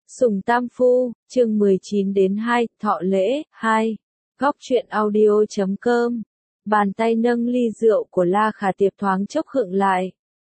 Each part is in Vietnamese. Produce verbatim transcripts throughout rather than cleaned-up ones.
Sùng Tam Phu, chương mười chín đến hai, thọ lễ, hai. Góc truyện audio chấm com. Bàn tay nâng ly rượu của La Khả Tiệp thoáng chốc khựng lại.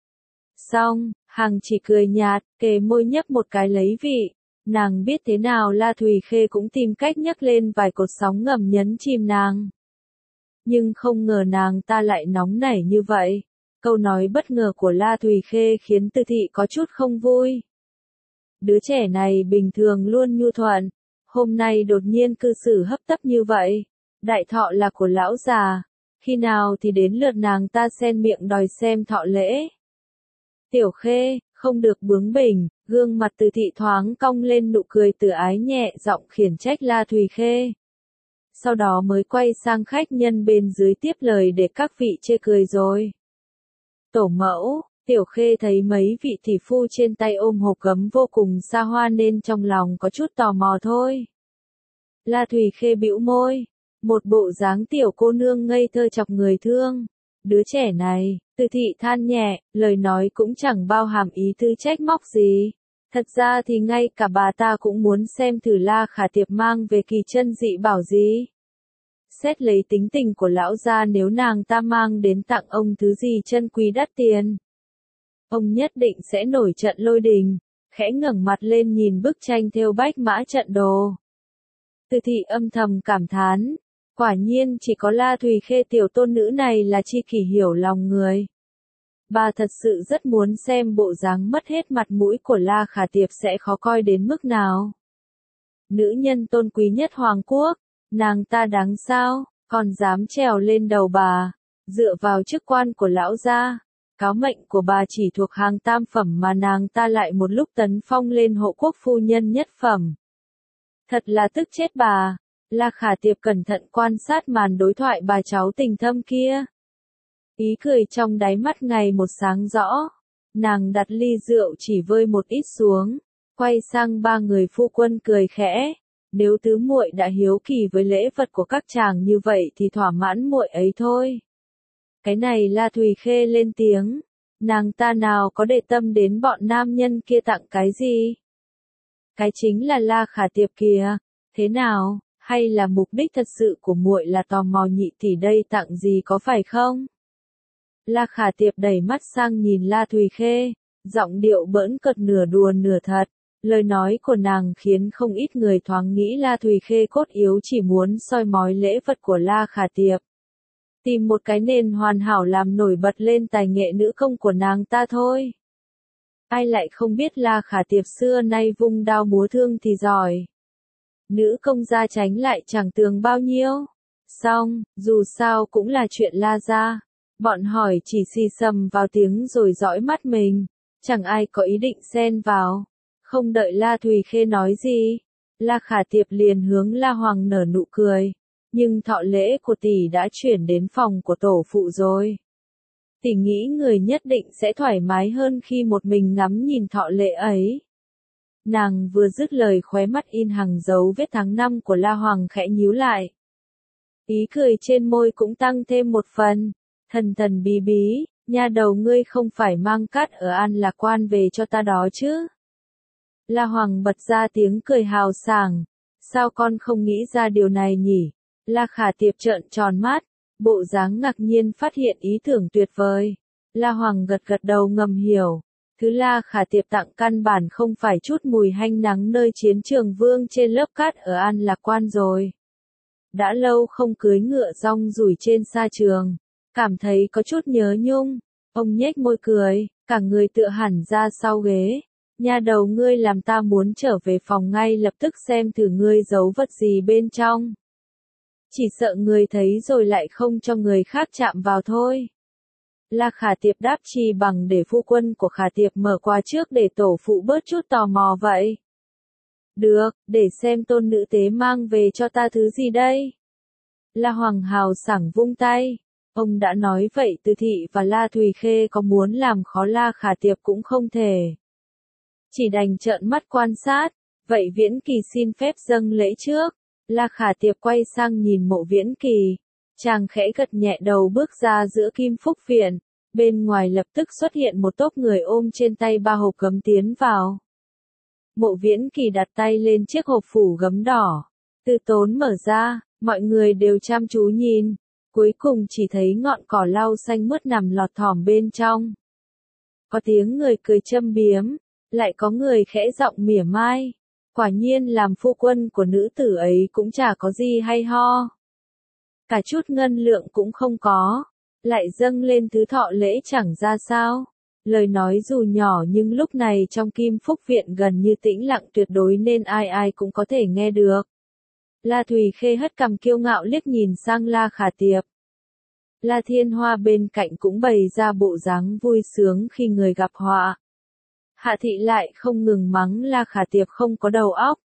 Xong, Hằng chỉ cười nhạt, kề môi nhấp một cái lấy vị. Nàng biết thế nào La Thùy Khê cũng tìm cách nhấc lên vài cột sóng ngầm nhấn chìm nàng. Nhưng không ngờ nàng ta lại nóng nảy như vậy. Câu nói bất ngờ của La Thùy Khê khiến Từ Thị có chút không vui. Đứa trẻ này bình thường luôn nhu thuận, hôm nay đột nhiên cư xử hấp tấp như vậy. Đại thọ là của lão già, khi nào thì đến lượt nàng ta xen miệng đòi xem thọ lễ. Tiểu Khê, không được bướng bỉnh, gương mặt Từ Thị thoáng cong lên nụ cười từ ái nhẹ giọng khiển trách La Thùy Khê. Sau đó mới quay sang khách nhân bên dưới tiếp lời để các vị chê cười rồi. Tổ mẫu, Tiểu Khê thấy mấy vị tỷ phu trên tay ôm hộp gấm vô cùng xa hoa nên trong lòng có chút tò mò thôi. La Thùy Khê bĩu môi, một bộ dáng tiểu cô nương ngây thơ chọc người thương. Đứa trẻ này, Từ Thị than nhẹ, lời nói cũng chẳng bao hàm ý tư trách móc gì. Thật ra thì ngay cả bà ta cũng muốn xem thử La Khả Tiệp mang về kỳ chân dị bảo gì. Xét lấy tính tình của lão gia, nếu nàng ta mang đến tặng ông thứ gì chân quý đắt tiền, ông nhất định sẽ nổi trận lôi đình. Khẽ ngẩng mặt lên nhìn bức tranh thêu bách mã trận đồ. Từ Thị âm thầm cảm thán, quả nhiên chỉ có La Thùy Khê tiểu tôn nữ này là chi kỷ hiểu lòng người. Bà thật sự rất muốn xem bộ dáng mất hết mặt mũi của La Khả Tiệp sẽ khó coi đến mức nào. Nữ nhân tôn quý nhất hoàng quốc, nàng ta đáng sao, còn dám trèo lên đầu bà, dựa vào chức quan của lão gia. Cáo mệnh của bà chỉ thuộc hàng tam phẩm mà nàng ta lại một lúc tấn phong lên hộ quốc phu nhân nhất phẩm. Thật là tức chết bà. La Khả Tiệp cẩn thận quan sát màn đối thoại bà cháu tình thâm kia. Ý cười trong đáy mắt ngày một sáng rõ. Nàng đặt ly rượu chỉ vơi một ít xuống, quay sang ba người phu quân cười khẽ. Nếu tứ muội đã hiếu kỳ với lễ vật của các chàng như vậy thì thỏa mãn muội ấy thôi. Cái này La Thùy Khê lên tiếng, nàng ta nào có để tâm đến bọn nam nhân kia tặng cái gì. Cái chính là La Khả Tiệp kìa, thế nào, hay là mục đích thật sự của muội là tò mò nhị tỷ đây tặng gì có phải không? La Khả Tiệp đẩy mắt sang nhìn La Thùy Khê, giọng điệu bỡn cợt nửa đùa nửa thật. Lời nói của nàng khiến không ít người thoáng nghĩ La Thùy Khê cốt yếu chỉ muốn soi mói lễ vật của La Khả Tiệp. Tìm một cái nền hoàn hảo làm nổi bật lên tài nghệ nữ công của nàng ta thôi. Ai lại không biết La Khả Tiệp xưa nay vung đao múa thương thì giỏi. Nữ công gia tránh lại chẳng tường bao nhiêu. Xong, dù sao cũng là chuyện La gia. Bọn hỏi chỉ xì xầm vào tiếng rồi dõi mắt mình. Chẳng ai có ý định xen vào. Không đợi La Thùy Khê nói gì, La Khả Tiệp liền hướng La Hoàng nở nụ cười. Nhưng thọ lễ của tỷ đã chuyển đến phòng của tổ phụ rồi. Tỷ nghĩ người nhất định sẽ thoải mái hơn khi một mình ngắm nhìn thọ lễ ấy. Nàng vừa dứt lời khóe mắt in hằng dấu vết tháng năm của La Hoàng khẽ nhíu lại. Ý cười trên môi cũng tăng thêm một phần. Thần thần bí bí, nha đầu ngươi không phải mang cát ở An Lạc Quan về cho ta đó chứ? La Hoàng bật ra tiếng cười hào sảng. Sao con không nghĩ ra điều này nhỉ? La Khả Tiệp trợn tròn mắt, bộ dáng ngạc nhiên phát hiện ý tưởng tuyệt vời. La Hoàng gật gật đầu ngầm hiểu. Thứ La Khả Tiệp tặng căn bản không phải chút mùi hanh nắng nơi chiến trường vương trên lớp cát ở An Lạc Quan rồi. Đã lâu không cưới ngựa rong ruổi trên sa trường, cảm thấy có chút nhớ nhung. Ông nhếch môi cười, cả người tựa hẳn ra sau ghế. Nha đầu ngươi làm ta muốn trở về phòng ngay lập tức xem thử ngươi giấu vật gì bên trong. Chỉ sợ người thấy rồi lại không cho người khác chạm vào thôi. La Khả Tiệp đáp chi bằng để phu quân của Khả Tiệp mở quà trước để tổ phụ bớt chút tò mò vậy. Được, để xem tôn nữ tế mang về cho ta thứ gì đây. La Hoàng hào sảng vung tay. Ông đã nói vậy Từ Thị và La Thùy Khê có muốn làm khó La Khả Tiệp cũng không thể. Chỉ đành trợn mắt quan sát. Vậy Viễn Kỳ xin phép dâng lễ trước. La Khả Tiệp quay sang nhìn Mộ Viễn Kỳ. Chàng khẽ gật nhẹ đầu bước ra giữa Kim Phúc Viện. Bên ngoài lập tức xuất hiện một tốp người ôm trên tay ba hộp gấm tiến vào. Mộ Viễn Kỳ đặt tay lên chiếc hộp phủ gấm đỏ. Từ tốn mở ra, mọi người đều chăm chú nhìn. Cuối cùng chỉ thấy ngọn cỏ lau xanh mướt nằm lọt thỏm bên trong. Có tiếng người cười châm biếm, lại có người khẽ giọng mỉa mai. Quả nhiên làm phu quân của nữ tử ấy cũng chả có gì hay ho. Cả chút ngân lượng cũng không có, lại dâng lên thứ thọ lễ chẳng ra sao. Lời nói dù nhỏ nhưng lúc này trong Kim Phúc Viện gần như tĩnh lặng tuyệt đối nên ai ai cũng có thể nghe được. La Thùy Khê hất cằm kiêu ngạo liếc nhìn sang La Khả Tiệp. La Thiên Hoa bên cạnh cũng bày ra bộ dáng vui sướng khi người gặp họa. Hạ thị lại không ngừng mắng La Khả Tiệp không có đầu óc.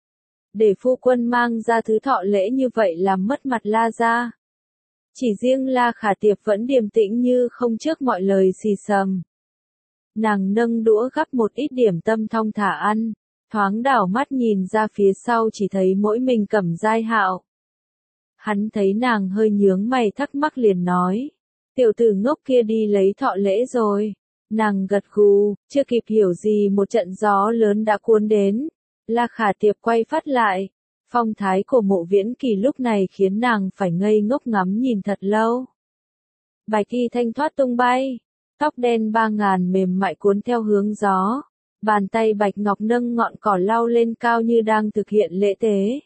Để phu quân mang ra thứ thọ lễ như vậy làm mất mặt La gia. Chỉ riêng La Khả Tiệp vẫn điềm tĩnh như không trước mọi lời xì xầm. Nàng nâng đũa gắp một ít điểm tâm thong thả ăn, thoáng đảo mắt nhìn ra phía sau chỉ thấy mỗi mình Cẩm Giai Hạo. Hắn thấy nàng hơi nhướng mày thắc mắc liền nói, tiểu tử ngốc kia đi lấy thọ lễ rồi. Nàng gật gù, chưa kịp hiểu gì một trận gió lớn đã cuốn đến. La Khả Tiệp quay phát lại, phong thái của Mộ Viễn Kỳ lúc này khiến nàng phải ngây ngốc ngắm nhìn thật lâu. Bạch y thanh thoát tung bay, tóc đen ba ngàn mềm mại cuốn theo hướng gió, bàn tay bạch ngọc nâng ngọn cỏ lau lên cao như đang thực hiện lễ tế.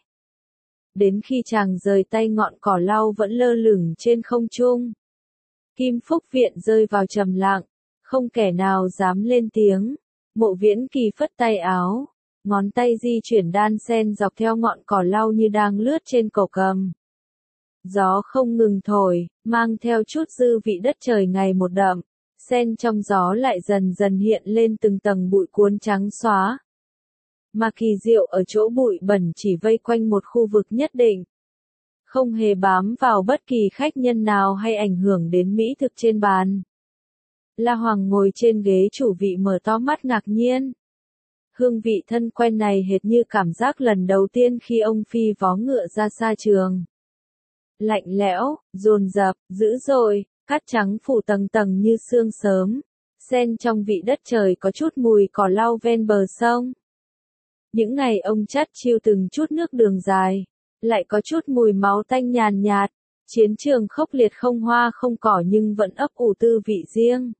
Đến khi chàng rời tay ngọn cỏ lau vẫn lơ lửng trên không trung. Kim Phúc Viện rơi vào trầm lặng, không kẻ nào dám lên tiếng. Mộ Viễn Kỳ phất tay áo, ngón tay di chuyển đan sen dọc theo ngọn cỏ lau như đang lướt trên cổ cầm. Gió không ngừng thổi, mang theo chút dư vị đất trời ngày một đậm, sen trong gió lại dần dần hiện lên từng tầng bụi cuốn trắng xóa. Mà kỳ diệu ở chỗ bụi bẩn chỉ vây quanh một khu vực nhất định, không hề bám vào bất kỳ khách nhân nào hay ảnh hưởng đến mỹ thực trên bàn. La Hoàng ngồi trên ghế chủ vị mở to mắt ngạc nhiên. Hương vị thân quen này hệt như cảm giác lần đầu tiên khi ông phi vó ngựa ra xa trường. Lạnh lẽo, dồn dập, dữ dội, cát trắng phủ tầng tầng như sương sớm, xen trong vị đất trời có chút mùi cỏ lau ven bờ sông. Những ngày ông chắt chiu từng chút nước đường dài, lại có chút mùi máu tanh nhàn nhạt, chiến trường khốc liệt không hoa không cỏ nhưng vẫn ấp ủ tư vị riêng.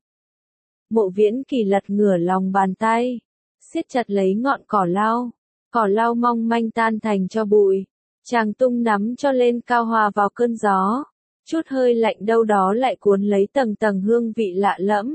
Mộ Viễn Kỳ lật ngửa lòng bàn tay, siết chặt lấy ngọn cỏ lau, cỏ lau mong manh tan thành cho bụi, chàng tung nắm cho lên cao hòa vào cơn gió, chút hơi lạnh đâu đó lại cuốn lấy tầng tầng hương vị lạ lẫm.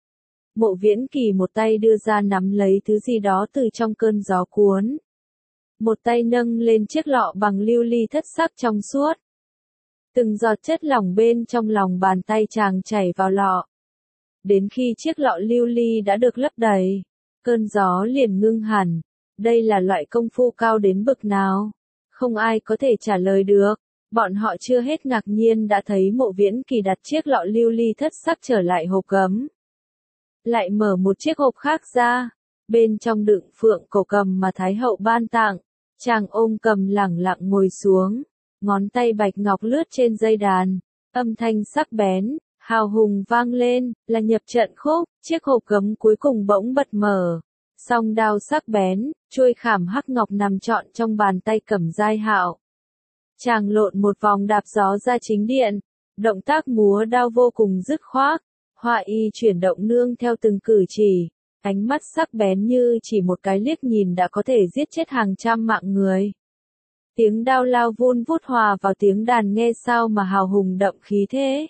Mộ Viễn Kỳ một tay đưa ra nắm lấy thứ gì đó từ trong cơn gió cuốn. Một tay nâng lên chiếc lọ bằng lưu ly thất sắc trong suốt. Từng giọt chất lỏng bên trong lòng bàn tay chàng chảy vào lọ. Đến khi chiếc lọ lưu ly đã được lấp đầy, cơn gió liền ngưng hẳn. Đây là loại công phu cao đến bực nào? Không ai có thể trả lời được. Bọn họ chưa hết ngạc nhiên đã thấy Mộ Viễn Kỳ đặt chiếc lọ lưu ly thất sắc trở lại hộp gấm. Lại mở một chiếc hộp khác ra, bên trong đựng phượng cổ cầm mà Thái hậu ban tặng. Chàng ôm cầm lẳng lặng ngồi xuống, ngón tay bạch ngọc lướt trên dây đàn, âm thanh sắc bén, hào hùng vang lên, là nhập trận khúc, chiếc hộp gấm cuối cùng bỗng bật mở. Song đao sắc bén, chuôi khảm hắc ngọc nằm trọn trong bàn tay Cẩm Giai Hạo. Chàng lộn một vòng đạp gió ra chính điện, động tác múa đao vô cùng dứt khoát, họa y chuyển động nương theo từng cử chỉ, ánh mắt sắc bén như chỉ một cái liếc nhìn đã có thể giết chết hàng trăm mạng người. Tiếng đao lao vun vút hòa vào tiếng đàn nghe sao mà hào hùng đậm khí thế.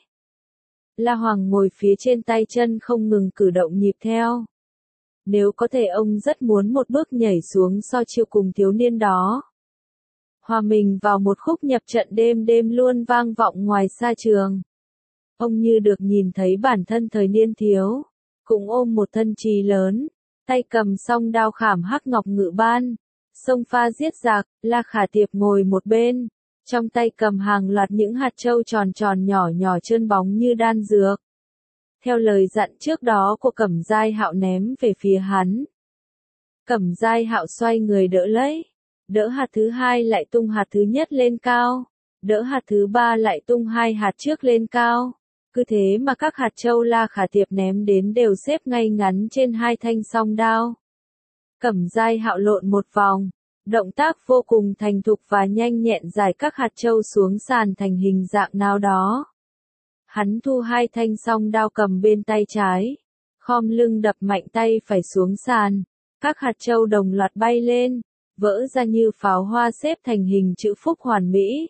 La Hoàng ngồi phía trên tay chân không ngừng cử động nhịp theo. Nếu có thể ông rất muốn một bước nhảy xuống so chiêu cùng thiếu niên đó. Hòa mình vào một khúc nhập trận đêm đêm luôn vang vọng ngoài xa trường. Ông như được nhìn thấy bản thân thời niên thiếu, cũng ôm một thân trí lớn, tay cầm song đao khảm hắc ngọc ngự ban, xông pha giết giặc. La Khả Tiệp ngồi một bên, trong tay cầm hàng loạt những hạt châu tròn tròn nhỏ nhỏ trơn bóng như đan dược. Theo lời dặn trước đó của Cẩm Giai Hạo ném về phía hắn. Cẩm Giai Hạo xoay người đỡ lấy, đỡ hạt thứ hai lại tung hạt thứ nhất lên cao, đỡ hạt thứ ba lại tung hai hạt trước lên cao. Cứ thế mà các hạt châu La Khả Tiệp ném đến đều xếp ngay ngắn trên hai thanh song đao. Cẩm Giai Hạo lộn một vòng, động tác vô cùng thành thục và nhanh nhẹn giải các hạt châu xuống sàn thành hình dạng nào đó. Hắn thu hai thanh song đao cầm bên tay trái, khom lưng đập mạnh tay phải xuống sàn, các hạt châu đồng loạt bay lên, vỡ ra như pháo hoa xếp thành hình chữ phúc hoàn mỹ.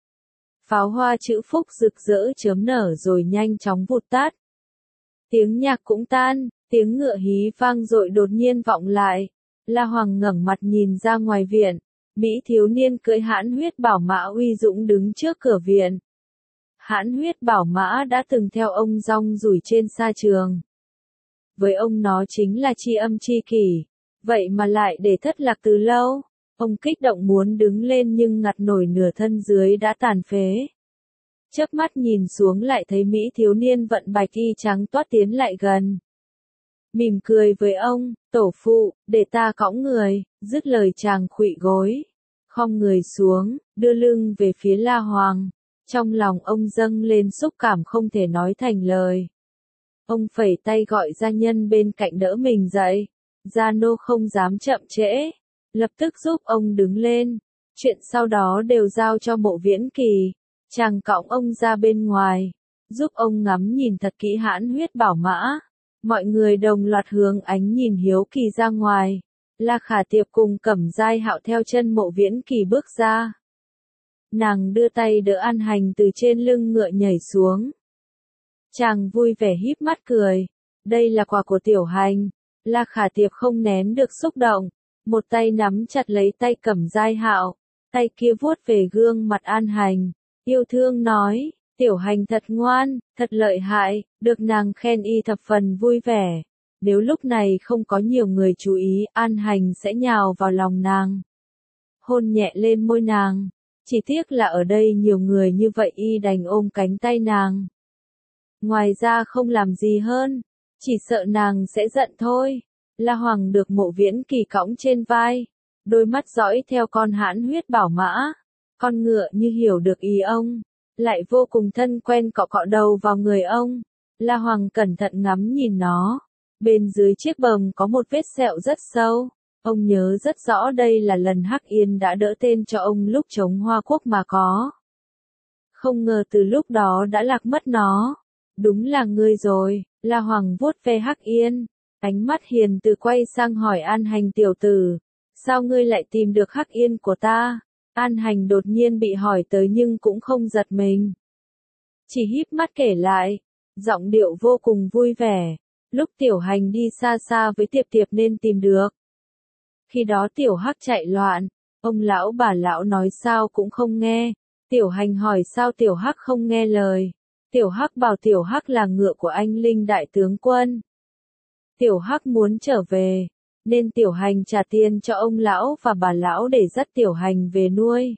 Pháo hoa chữ phúc rực rỡ chớm nở rồi nhanh chóng vụt tắt. Tiếng nhạc cũng tan, tiếng ngựa hí vang dội đột nhiên vọng lại. La Hoàng ngẩng mặt nhìn ra ngoài viện, Mỹ thiếu niên cưỡi hãn huyết bảo mã uy dũng đứng trước cửa viện. Hãn huyết bảo mã đã từng theo ông rong ruổi trên sa trường. Với ông nó chính là tri âm tri kỷ, vậy mà lại để thất lạc từ lâu. Ông kích động muốn đứng lên nhưng ngặt nổi nửa thân dưới đã tàn phế. Chớp mắt nhìn xuống lại thấy Mỹ thiếu niên vận bạch y trắng toát tiến lại gần. Mỉm cười với ông, tổ phụ, để ta cõng người, dứt lời chàng khuỵu gối. Khom người xuống, đưa lưng về phía La Hoàng. Trong lòng ông dâng lên xúc cảm không thể nói thành lời. Ông phẩy tay gọi gia nhân bên cạnh đỡ mình dậy. Gia nô không dám chậm trễ, lập tức giúp ông đứng lên. Chuyện sau đó đều giao cho Mộ Viễn Kỳ. Chàng cõng ông ra bên ngoài, giúp ông ngắm nhìn thật kỹ hãn huyết bảo mã. Mọi người đồng loạt hướng ánh nhìn hiếu kỳ ra ngoài. La Khả Tiệp cùng Cẩm Giai Hạo theo chân Mộ Viễn Kỳ bước ra. Nàng đưa tay đỡ An Hành từ trên lưng ngựa nhảy xuống. Chàng vui vẻ híp mắt cười. Đây là quà của Tiểu Hành. La Khả Tiệp không nén được xúc động. Một tay nắm chặt lấy tay Cẩm Giai Hạo. Tay kia vuốt về gương mặt An Hành. Yêu thương nói, Tiểu Hành thật ngoan, thật lợi hại, được nàng khen y thập phần vui vẻ. Nếu lúc này không có nhiều người chú ý, An Hành sẽ nhào vào lòng nàng. Hôn nhẹ lên môi nàng. Chỉ tiếc là ở đây nhiều người như vậy y đành ôm cánh tay nàng. Ngoài ra không làm gì hơn, chỉ sợ nàng sẽ giận thôi. La Hoàng được Mộ Viễn Kỳ cõng trên vai, đôi mắt dõi theo con hãn huyết bảo mã. Con ngựa như hiểu được ý ông, lại vô cùng thân quen cọ cọ đầu vào người ông. La Hoàng cẩn thận ngắm nhìn nó. Bên dưới chiếc bờm có một vết sẹo rất sâu. Ông nhớ rất rõ đây là lần Hắc Yên đã đỡ tên cho ông lúc chống Hoa Quốc mà có. Không ngờ từ lúc đó đã lạc mất nó. Đúng là ngươi rồi. La Hoàng vuốt ve Hắc Yên. Ánh mắt hiền từ quay sang hỏi An Hành tiểu tử. Sao ngươi lại tìm được Hắc Yên của ta? An Hành đột nhiên bị hỏi tới nhưng cũng không giật mình. Chỉ híp mắt kể lại. Giọng điệu vô cùng vui vẻ. Lúc Tiểu Hành đi xa xa với Tiệp Tiệp nên tìm được. Khi đó Tiểu Hắc chạy loạn. Ông lão bà lão nói sao cũng không nghe. Tiểu Hành hỏi sao Tiểu Hắc không nghe lời. Tiểu Hắc bảo Tiểu Hắc là ngựa của anh Linh đại tướng quân. Tiểu Hắc muốn trở về, nên Tiểu Hành trả tiền cho ông lão và bà lão để dắt Tiểu Hành về nuôi.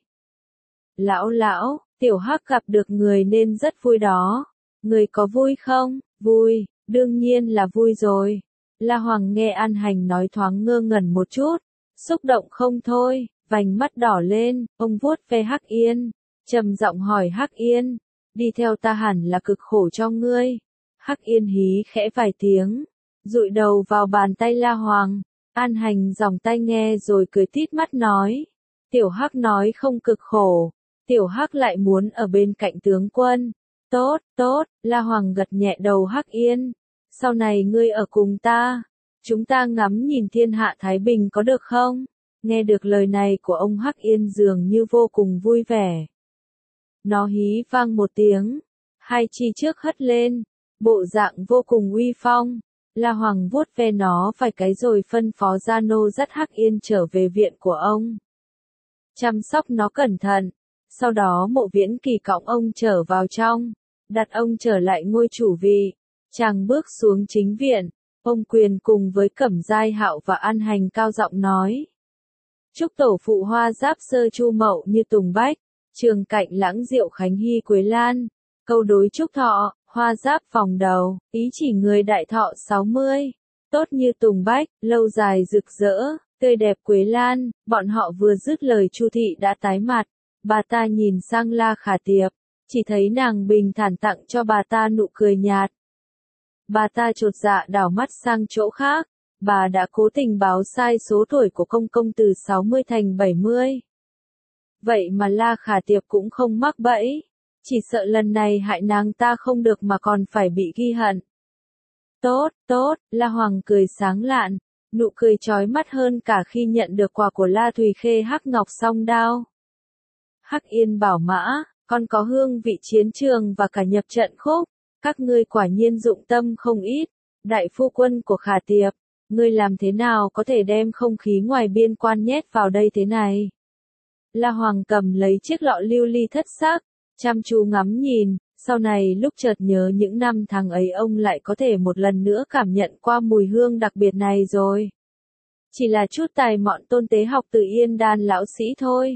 Lão lão, Tiểu Hắc gặp được người nên rất vui đó. Người có vui không? Vui, đương nhiên là vui rồi. La Hoàng nghe An Hành nói thoáng ngơ ngẩn một chút, xúc động không thôi, vành mắt đỏ lên, ông vuốt ve Hắc Yên, trầm giọng hỏi Hắc Yên, đi theo ta hẳn là cực khổ cho ngươi. Hắc Yên hí khẽ vài tiếng, dụi đầu vào bàn tay La Hoàng. An Hành dòng tai nghe rồi cười tít mắt nói, Tiểu Hắc nói không cực khổ, Tiểu Hắc lại muốn ở bên cạnh tướng quân. Tốt, tốt, La Hoàng gật nhẹ đầu Hắc Yên. Sau này ngươi ở cùng ta, chúng ta ngắm nhìn thiên hạ Thái Bình có được không? Nghe được lời này của ông Hắc Yên dường như vô cùng vui vẻ. Nó hí vang một tiếng, hai chi trước hất lên, bộ dạng vô cùng uy phong. La Hoàng vuốt ve nó vài cái rồi phân phó gia nô dắt Hắc Yên trở về viện của ông. Chăm sóc nó cẩn thận, sau đó Mộ Viễn Kỳ cõng ông trở vào trong, đặt ông trở lại ngôi chủ vị. Chàng bước xuống chính viện, ông Quyền cùng với Cẩm Giai Hạo và An Hành cao giọng nói. Chúc tổ phụ hoa giáp sơ chu mậu như tùng bách, trường cạnh lãng diệu khánh hy quế lan, câu đối chúc thọ, hoa giáp vòng đầu, ý chỉ người đại thọ sáu mươi, tốt như tùng bách, lâu dài rực rỡ, tươi đẹp quế lan. Bọn họ vừa dứt lời Chu thị đã tái mặt, bà ta nhìn sang La Khả Tiệp, chỉ thấy nàng bình thản tặng cho bà ta nụ cười nhạt. Bà ta chột dạ đảo mắt sang chỗ khác, bà đã cố tình báo sai số tuổi của công công từ sáu mươi thành bảy mươi. Vậy mà La Khả Tiệp cũng không mắc bẫy, chỉ sợ lần này hại nàng ta không được mà còn phải bị ghi hận. Tốt, tốt, La Hoàng cười sáng lạn, nụ cười chói mắt hơn cả khi nhận được quà của La Thùy Khê hắc ngọc song đao. Hắc Yên bảo mã, con có hương vị chiến trường và cả nhập trận khúc, các ngươi quả nhiên dụng tâm không ít, đại phu quân của Khả Tiệp, ngươi làm thế nào có thể đem không khí ngoài biên quan nhét vào đây thế này? La Hoàng cầm lấy chiếc lọ lưu ly thất sắc, chăm chú ngắm nhìn, sau này lúc chợt nhớ những năm tháng ấy ông lại có thể một lần nữa cảm nhận qua mùi hương đặc biệt này rồi. Chỉ là chút tài mọn tôn tế học từ Yên Đan lão sĩ thôi.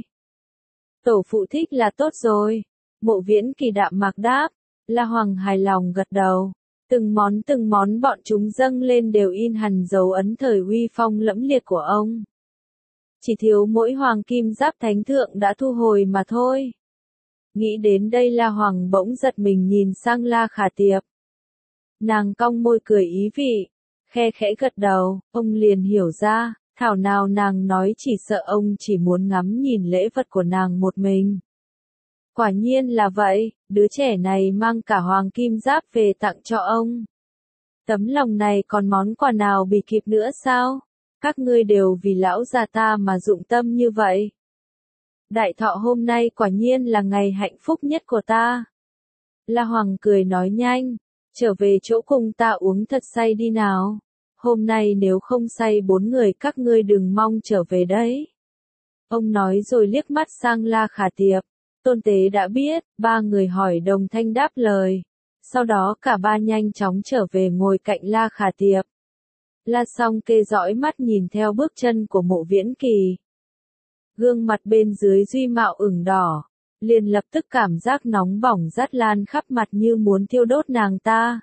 Tổ phụ thích là tốt rồi. Mộ Viễn Kỳ đạm mạc đáp, La Hoàng hài lòng gật đầu. Từng món từng món bọn chúng dâng lên đều in hằn dấu ấn thời uy phong lẫm liệt của ông. Chỉ thiếu mỗi hoàng kim giáp thánh thượng đã thu hồi mà thôi. Nghĩ đến đây La Hoàng bỗng giật mình nhìn sang La Khả Tiệp. Nàng cong môi cười ý vị, khe khẽ gật đầu, ông liền hiểu ra, thảo nào nàng nói chỉ sợ ông chỉ muốn ngắm nhìn lễ vật của nàng một mình. Quả nhiên là vậy, đứa trẻ này mang cả hoàng kim giáp về tặng cho ông. Tấm lòng này còn món quà nào bì kịp nữa sao? Các ngươi đều vì lão già ta mà dụng tâm như vậy. Đại thọ hôm nay quả nhiên là ngày hạnh phúc nhất của ta. La Hoàng cười nói nhanh, trở về chỗ cùng ta uống thật say đi nào. Hôm nay nếu không say bốn người các ngươi đừng mong trở về đấy. Ông nói rồi liếc mắt sang La Khả Tiệp. Tôn Tế đã biết, ba người hỏi đồng thanh đáp lời. Sau đó cả ba nhanh chóng trở về ngồi cạnh La Khả Tiệp. La Song Kê dõi mắt nhìn theo bước chân của Mộ Viễn Kỳ. Gương mặt bên dưới duy mạo ửng đỏ, liền lập tức cảm giác nóng bỏng rát lan khắp mặt như muốn thiêu đốt nàng ta.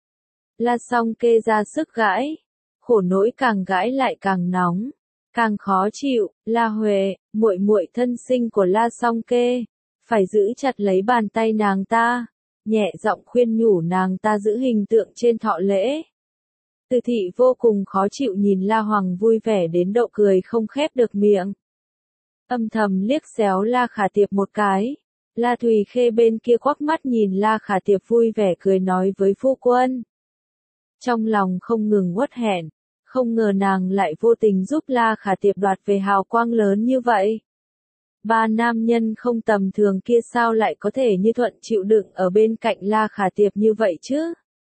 La Song Kê ra sức gãi, khổ nỗi càng gãi lại càng nóng, càng khó chịu. La Huệ, muội muội thân sinh của La Song Kê, phải giữ chặt lấy bàn tay nàng ta, nhẹ giọng khuyên nhủ nàng ta giữ hình tượng trên thọ lễ. Từ Thị vô cùng khó chịu nhìn La Hoàng vui vẻ đến độ cười không khép được miệng. Âm thầm liếc xéo La Khả Tiệp một cái. La Thùy Khê bên kia quắc mắt nhìn La Khả Tiệp vui vẻ cười nói với phu quân. Trong lòng không ngừng uất hẹn, không ngờ nàng lại vô tình giúp La Khả Tiệp đoạt về hào quang lớn như vậy. Ba nam nhân không tầm thường kia sao lại có thể như thuận chịu đựng ở bên cạnh La Khả Tiệp như vậy chứ?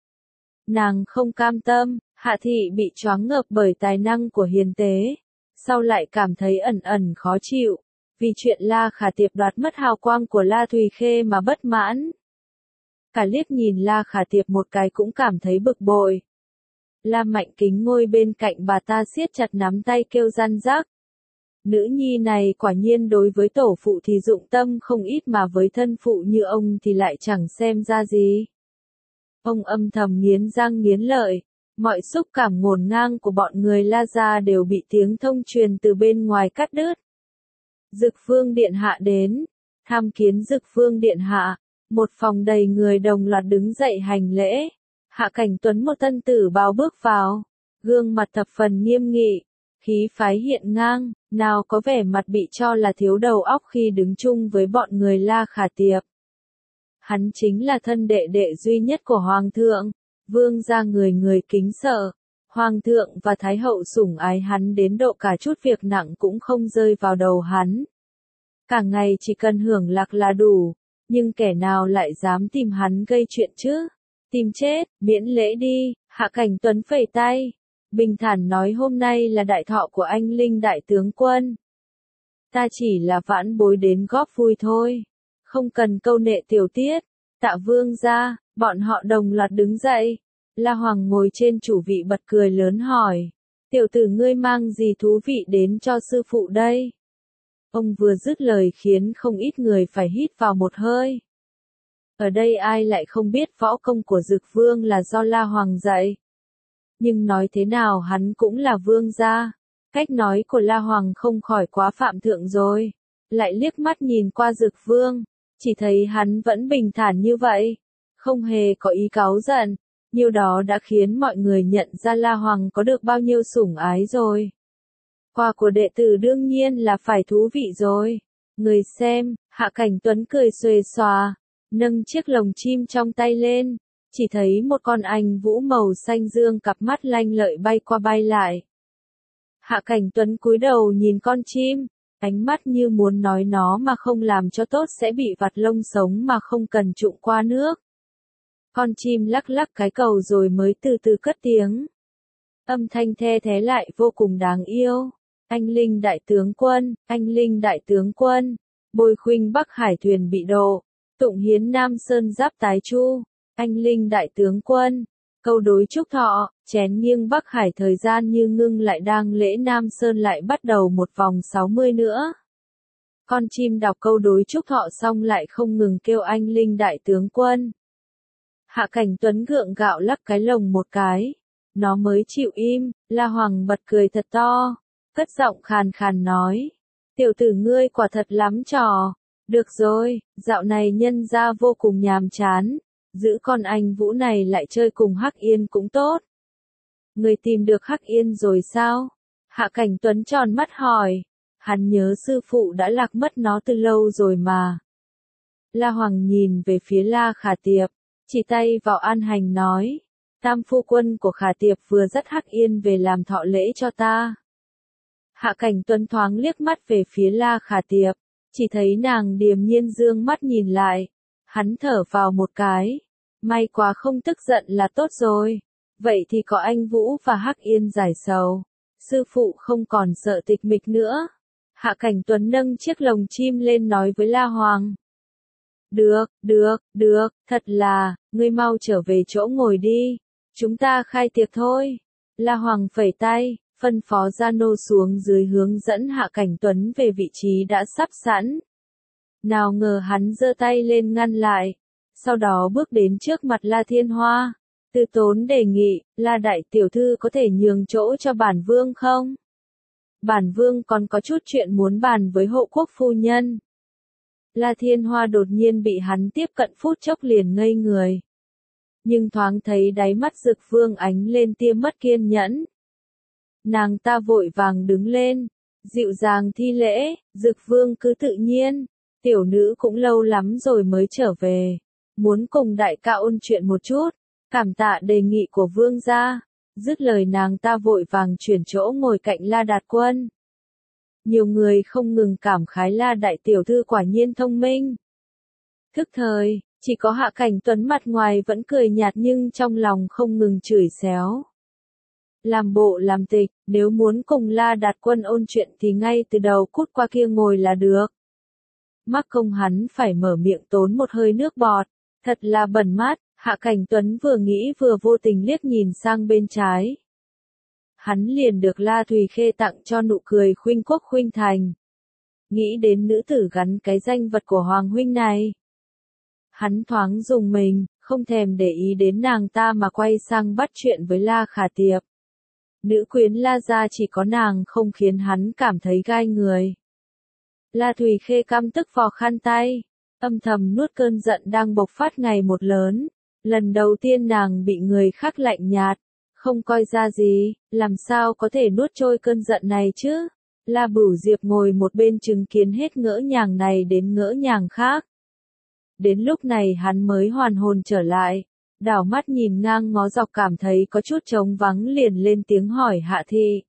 Nàng không cam tâm, Hạ Thị bị choáng ngợp bởi tài năng của hiền tế. Sau lại cảm thấy ẩn ẩn khó chịu, vì chuyện La Khả Tiệp đoạt mất hào quang của La Thùy Khê mà bất mãn. Cả liếc nhìn La Khả Tiệp một cái cũng cảm thấy bực bội. La Mạnh Kính ngồi bên cạnh bà ta siết chặt nắm tay kêu răn rắc. Nữ nhi này quả nhiên đối với tổ phụ thì dụng tâm không ít mà với thân phụ như ông thì lại chẳng xem ra gì. Ông âm thầm nghiến răng nghiến lợi. Mọi xúc cảm ngổn ngang của bọn người La gia đều bị tiếng thông truyền từ bên ngoài cắt đứt. Dực Vương Điện Hạ đến, tham kiến Dực Vương Điện Hạ, một phòng đầy người đồng loạt đứng dậy hành lễ. Hạ Cảnh Tuấn một tân tử bào bước vào, gương mặt thập phần nghiêm nghị, khí phái hiện ngang, nào có vẻ mặt bị cho là thiếu đầu óc khi đứng chung với bọn người La Khả Tiệp. Hắn chính là thân đệ đệ duy nhất của Hoàng thượng. Vương gia người người kính sợ, Hoàng thượng và Thái hậu sủng ái hắn đến độ cả chút việc nặng cũng không rơi vào đầu hắn. Cả ngày chỉ cần hưởng lạc là đủ, nhưng kẻ nào lại dám tìm hắn gây chuyện chứ? Tìm chết, miễn lễ đi. Hạ Cảnh Tuấn phẩy tay, bình thản nói hôm nay là đại thọ của anh Linh đại tướng quân. Ta chỉ là vãn bối đến góp vui thôi, không cần câu nệ tiểu tiết. Tạ Vương gia. Bọn họ đồng loạt đứng dậy. La Hoàng ngồi trên chủ vị bật cười lớn hỏi. Tiểu tử ngươi mang gì thú vị đến cho sư phụ đây? Ông vừa dứt lời khiến không ít người phải hít vào một hơi. Ở đây ai lại không biết võ công của Dực Vương là do La Hoàng dạy. Nhưng nói thế nào hắn cũng là vương gia. Cách nói của La Hoàng không khỏi quá phạm thượng rồi. Lại liếc mắt nhìn qua Dực Vương, chỉ thấy hắn vẫn bình thản như vậy. Không hề có ý cáu giận, Nhiều đó đã khiến mọi người nhận ra La Hoàng có được bao nhiêu sủng ái rồi. Quà của đệ tử đương nhiên là phải thú vị rồi. Người xem, Hạ Cảnh Tuấn cười xuề xòa, nâng chiếc lồng chim trong tay lên, chỉ thấy một con anh vũ màu xanh dương cặp mắt lanh lợi bay qua bay lại. Hạ Cảnh Tuấn cúi đầu nhìn con chim, ánh mắt như muốn nói nó mà không làm cho tốt sẽ bị vặt lông sống mà không cần trụng qua nước. Con chim lắc lắc cái cầu rồi mới từ từ cất tiếng. Âm thanh the thế lại vô cùng đáng yêu. Anh linh đại tướng quân, anh linh đại tướng quân, bồi khuynh Bắc Hải thuyền bị độ, tụng hiến Nam Sơn giáp tái chu, anh linh đại tướng quân, câu đối chúc thọ, chén nghiêng Bắc Hải thời gian như ngưng lại đang lễ Nam Sơn lại bắt đầu một vòng sáu mươi nữa. Con chim đọc câu đối chúc thọ xong lại không ngừng kêu anh linh đại tướng quân. Hạ Cảnh Tuấn gượng gạo lắc cái lồng một cái, nó mới chịu im. La Hoàng bật cười thật to, cất giọng khàn khàn nói, tiểu tử ngươi quả thật lắm trò, được rồi, dạo này nhân gia vô cùng nhàm chán, giữ con anh Vũ này lại chơi cùng Hắc Yên cũng tốt. Ngươi tìm được Hắc Yên rồi sao? Hạ Cảnh Tuấn tròn mắt hỏi, hắn nhớ sư phụ đã lạc mất nó từ lâu rồi mà. La Hoàng nhìn về phía La Khả Tiệp, chỉ tay vào An Hành nói, tam phu quân của Khả Tiệp vừa dắt Hắc Yên về làm thọ lễ cho ta. Hạ Cảnh Tuấn thoáng liếc mắt về phía La Khả Tiệp, chỉ thấy nàng điềm nhiên dương mắt nhìn lại, hắn thở vào một cái, may quá không tức giận là tốt rồi, vậy thì có anh Vũ và Hắc Yên giải sầu, sư phụ không còn sợ tịch mịch nữa. Hạ Cảnh Tuấn nâng chiếc lồng chim lên nói với La Hoàng. Được, được, được, thật là, ngươi mau trở về chỗ ngồi đi, chúng ta khai tiệc thôi. La Hoàng phẩy tay, phân phó gia nô xuống dưới hướng dẫn Hạ Cảnh Tuấn về vị trí đã sắp sẵn. Nào ngờ hắn giơ tay lên ngăn lại, sau đó bước đến trước mặt La Thiên Hoa, từ tốn đề nghị, La đại tiểu thư có thể nhường chỗ cho bản vương không? Bản vương còn có chút chuyện muốn bàn với hộ quốc phu nhân. La Thiên Hoa đột nhiên bị hắn tiếp cận phút chốc liền ngây người. Nhưng thoáng thấy đáy mắt Dực Vương ánh lên tia mất kiên nhẫn. Nàng ta vội vàng đứng lên, dịu dàng thi lễ, Dực Vương cứ tự nhiên, tiểu nữ cũng lâu lắm rồi mới trở về, muốn cùng đại ca ôn chuyện một chút, cảm tạ đề nghị của vương gia. Dứt lời nàng ta vội vàng chuyển chỗ ngồi cạnh La Đạt Quân. Nhiều người không ngừng cảm khái La đại tiểu thư quả nhiên thông minh. Thức thời, chỉ có Hạ Cảnh Tuấn mặt ngoài vẫn cười nhạt nhưng trong lòng không ngừng chửi xéo. Làm bộ làm tịch, nếu muốn cùng La Đạt Quân ôn chuyện thì ngay từ đầu cút qua kia ngồi là được. Mắc công hắn phải mở miệng tốn một hơi nước bọt, thật là bẩn mắt. Hạ Cảnh Tuấn vừa nghĩ vừa vô tình liếc nhìn sang bên trái. Hắn liền được La Thùy Khê tặng cho nụ cười khuynh quốc khuynh thành. Nghĩ đến nữ tử gắn cái danh vật của Hoàng huynh này. Hắn thoáng dùng mình, không thèm để ý đến nàng ta mà quay sang bắt chuyện với La Khả Tiệp. Nữ quyến La gia chỉ có nàng không khiến hắn cảm thấy gai người. La Thùy Khê căm tức vò khăn tay, âm thầm nuốt cơn giận đang bộc phát ngày một lớn. Lần đầu tiên nàng bị người khác lạnh nhạt, không coi ra gì, làm sao có thể nuốt trôi cơn giận này chứ? La Bửu Diệp ngồi một bên chứng kiến hết ngỡ nhàng này đến ngỡ nhàng khác. Đến lúc này hắn mới hoàn hồn trở lại, đảo mắt nhìn ngang ngó dọc cảm thấy có chút trống vắng liền lên tiếng hỏi Hạ Thị.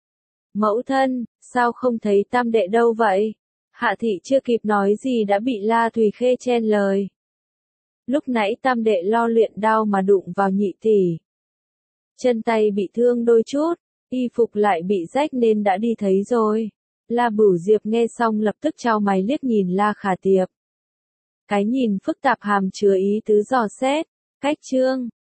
Mẫu thân, sao không thấy tam đệ đâu vậy? Hạ Thị chưa kịp nói gì đã bị La Thùy Khê chen lời. Lúc nãy tam đệ lo luyện đao mà đụng vào nhị tỷ. Chân tay bị thương đôi chút, y phục lại bị rách nên đã đi thấy rồi. La Bửu Diệp nghe xong lập tức chau mày liếc nhìn La Khả Tiệp. Cái nhìn phức tạp hàm chứa ý tứ dò xét, cách chương.